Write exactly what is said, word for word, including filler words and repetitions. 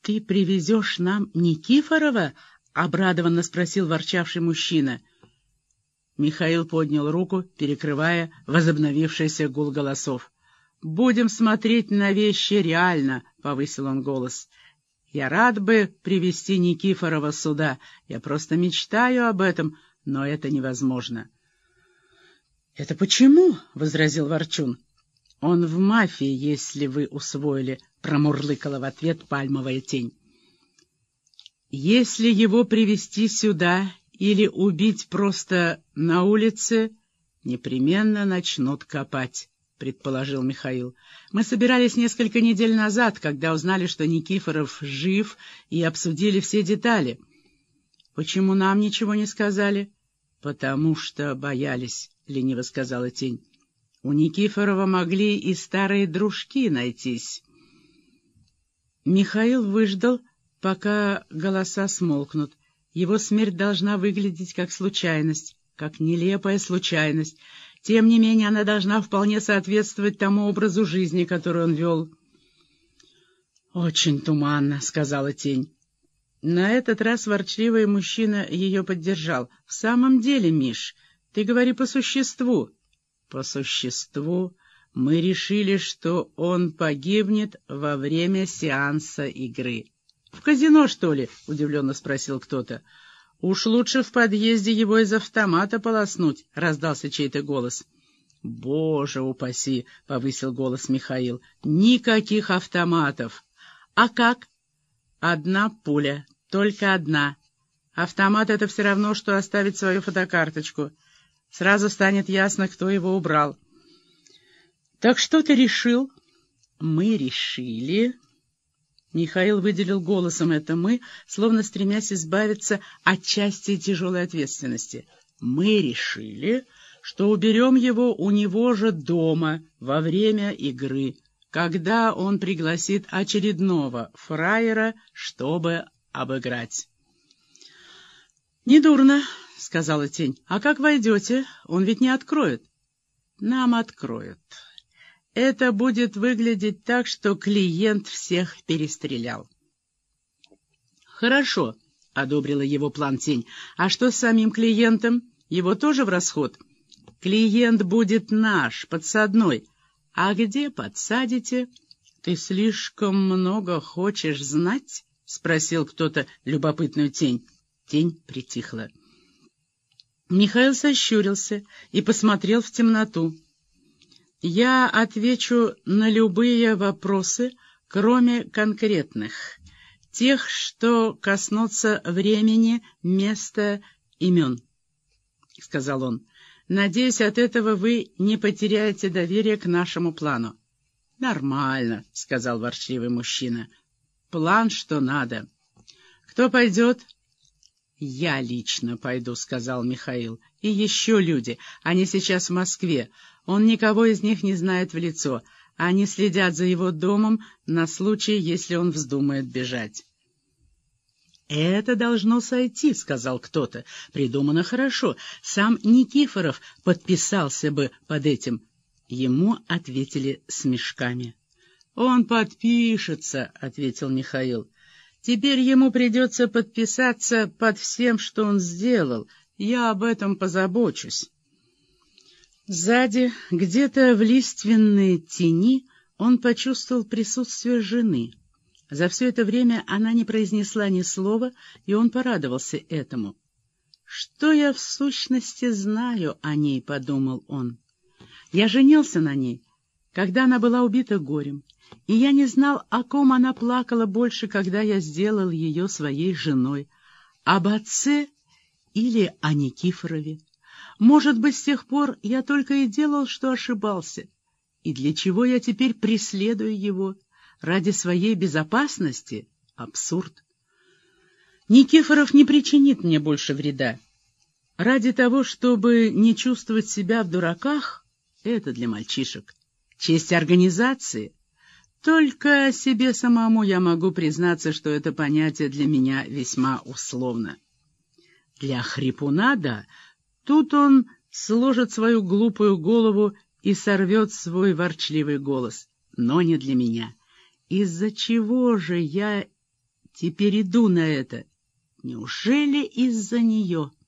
ты привезешь нам Никифорова? — обрадованно спросил ворчавший мужчина. Михаил поднял руку, перекрывая возобновившийся гул голосов. — Будем смотреть на вещи реально, — повысил он голос. — Я рад бы привести Никифорова сюда. Я просто мечтаю об этом, но это невозможно. — Это почему? — возразил Ворчун. — Он в мафии, если вы усвоили, — промурлыкала в ответ пальмовая тень. — Если его привести сюда или убить просто на улице, непременно начнут копать, — предположил Михаил. — Мы собирались несколько недель назад, когда узнали, что Никифоров жив, и обсудили все детали. — Почему нам ничего не сказали? — Потому что боялись, — лениво сказала тень. — У Никифорова могли и старые дружки найтись. Михаил выждал, пока голоса смолкнут. Его смерть должна выглядеть как случайность, как нелепая случайность. Тем не менее, она должна вполне соответствовать тому образу жизни, который он вел. — Очень туманно, — сказала тень. На этот раз ворчливый мужчина ее поддержал. — В самом деле, Миш, ты говори по существу. — По существу мы решили, что он погибнет во время сеанса игры. — В казино, что ли? — удивленно спросил кто-то. — Уж лучше в подъезде его из автомата полоснуть, — раздался чей-то голос. — Боже упаси! — повысил голос Михаил. — Никаких автоматов! — А как? — Одна пуля, только одна. Автомат — это все равно, что оставить свою фотокарточку. Сразу станет ясно, кто его убрал. — Так что ты решил? — Мы решили... Михаил выделил голосом это «мы», словно стремясь избавиться от части тяжелой ответственности. «Мы решили, что уберем его у него же дома во время игры, когда он пригласит очередного фраера, чтобы обыграть». «Недурно», — сказала тень. «А как войдете? Он ведь не откроет». «Нам откроют». Это будет выглядеть так, что клиент всех перестрелял. «Хорошо», — одобрила его план тень. «А что с самим клиентом? Его тоже в расход?» «Клиент будет наш, подсадной. А где подсадите?» «Ты слишком много хочешь знать?» — спросил кто-то любопытную тень. Тень притихла. Михаил сощурился и посмотрел в темноту. «Я отвечу на любые вопросы, кроме конкретных, тех, что коснутся времени, места, имен», — сказал он. «Надеюсь, от этого вы не потеряете доверие к нашему плану». «Нормально», — сказал ворчливый мужчина. «План, что надо». «Кто пойдет?» «Я лично пойду», — сказал Михаил. «И еще люди. Они сейчас в Москве. Он никого из них не знает в лицо. Они следят за его домом на случай, если он вздумает бежать». «Это должно сойти», — сказал кто-то. «Придумано хорошо. Сам Никифоров подписался бы под этим». Ему ответили смешками. «Он подпишется», — ответил Михаил. «Теперь ему придется подписаться под всем, что он сделал. Я об этом позабочусь». Сзади, где-то в лиственной тени, он почувствовал присутствие жены. За все это время она не произнесла ни слова, и он порадовался этому. «Что я в сущности знаю о ней?» — подумал он. «Я женился на ней, когда она была убита горем, и я не знал, о ком она плакала больше, когда я сделал ее своей женой, об отце или о Никифорове. Может быть, с тех пор я только и делал, что ошибался. И для чего я теперь преследую его? Ради своей безопасности? Абсурд. Никифоров не причинит мне больше вреда. Ради того, чтобы не чувствовать себя в дураках, это для мальчишек. Честь организации? Только себе самому я могу признаться, что это понятие для меня весьма условно. Для хрипуна, да, тут он сложит свою глупую голову и сорвет свой ворчливый голос, но не для меня. Из-за чего же я Теперь иду на это. Неужели из-за нее?